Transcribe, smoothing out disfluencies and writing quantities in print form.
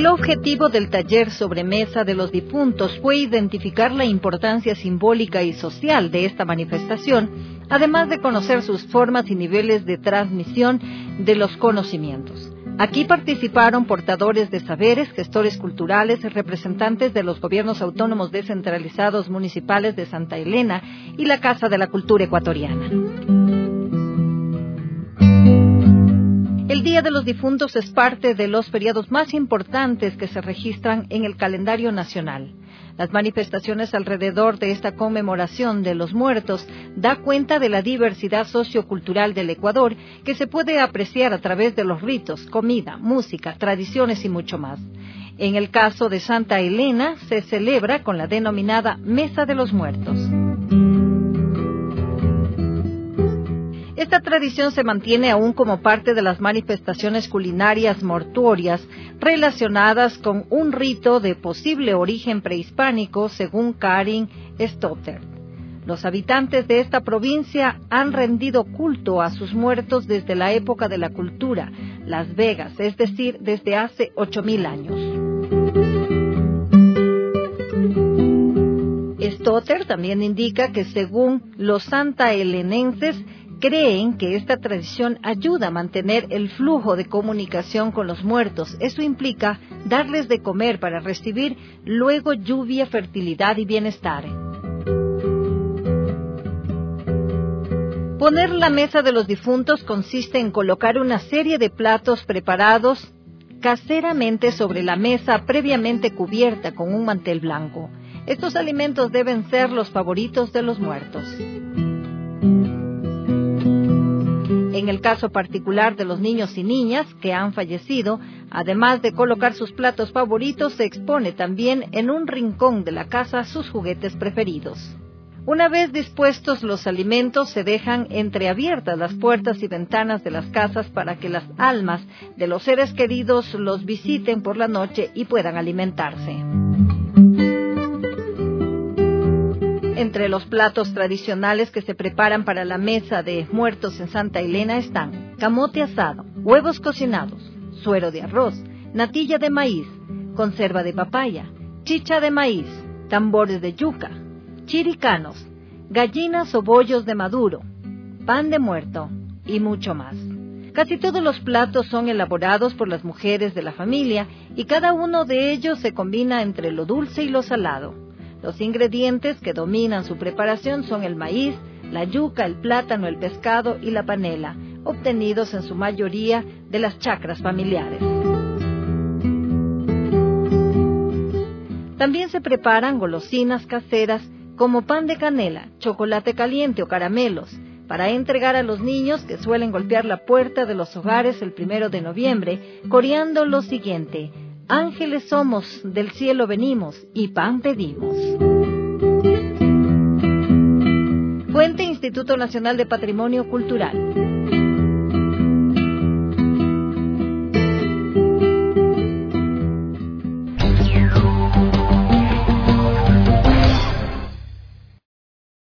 El objetivo del taller sobre mesa de los difuntos fue identificar la importancia simbólica y social de esta manifestación, además de conocer sus formas y niveles de transmisión de los conocimientos. Aquí participaron portadores de saberes, gestores culturales, representantes de los gobiernos autónomos descentralizados municipales de Santa Elena y la Casa de la Cultura Ecuatoriana. El Día de los Difuntos es parte de los feriados más importantes que se registran en el calendario nacional. Las manifestaciones alrededor de esta conmemoración de los muertos da cuenta de la diversidad sociocultural del Ecuador que se puede apreciar a través de los ritos, comida, música, tradiciones y mucho más. En el caso de Santa Elena se celebra con la denominada Mesa de los Muertos. Esta tradición se mantiene aún como parte de las manifestaciones culinarias mortuorias relacionadas con un rito de posible origen prehispánico, según Karin Stothert. Los habitantes de esta provincia han rendido culto a sus muertos desde la época de la cultura, Las Vegas, es decir, desde hace 8.000 años. Stothert también indica que según los santaelenenses, creen que esta tradición ayuda a mantener el flujo de comunicación con los muertos. Eso implica darles de comer para recibir luego lluvia, fertilidad y bienestar. Poner la mesa de los difuntos consiste en colocar una serie de platos preparados caseramente sobre la mesa previamente cubierta con un mantel blanco. Estos alimentos deben ser los favoritos de los muertos. En el caso particular de los niños y niñas que han fallecido, además de colocar sus platos favoritos, se expone también en un rincón de la casa sus juguetes preferidos. Una vez dispuestos los alimentos, se dejan entreabiertas las puertas y ventanas de las casas para que las almas de los seres queridos los visiten por la noche y puedan alimentarse. Entre los platos tradicionales que se preparan para la mesa de muertos en Santa Elena están camote asado, huevos cocinados, suero de arroz, natilla de maíz, conserva de papaya, chicha de maíz, tambores de yuca, chiricanos, gallinas o bollos de maduro, pan de muerto y mucho más. Casi todos los platos son elaborados por las mujeres de la familia y cada uno de ellos se combina entre lo dulce y lo salado. Los ingredientes que dominan su preparación son el maíz, la yuca, el plátano, el pescado y la panela, obtenidos en su mayoría de las chacras familiares. También se preparan golosinas caseras como pan de canela, chocolate caliente o caramelos, para entregar a los niños que suelen golpear la puerta de los hogares el 1 de noviembre, coreando lo siguiente: ángeles somos, del cielo venimos y pan pedimos. Fuente: Instituto Nacional de Patrimonio Cultural.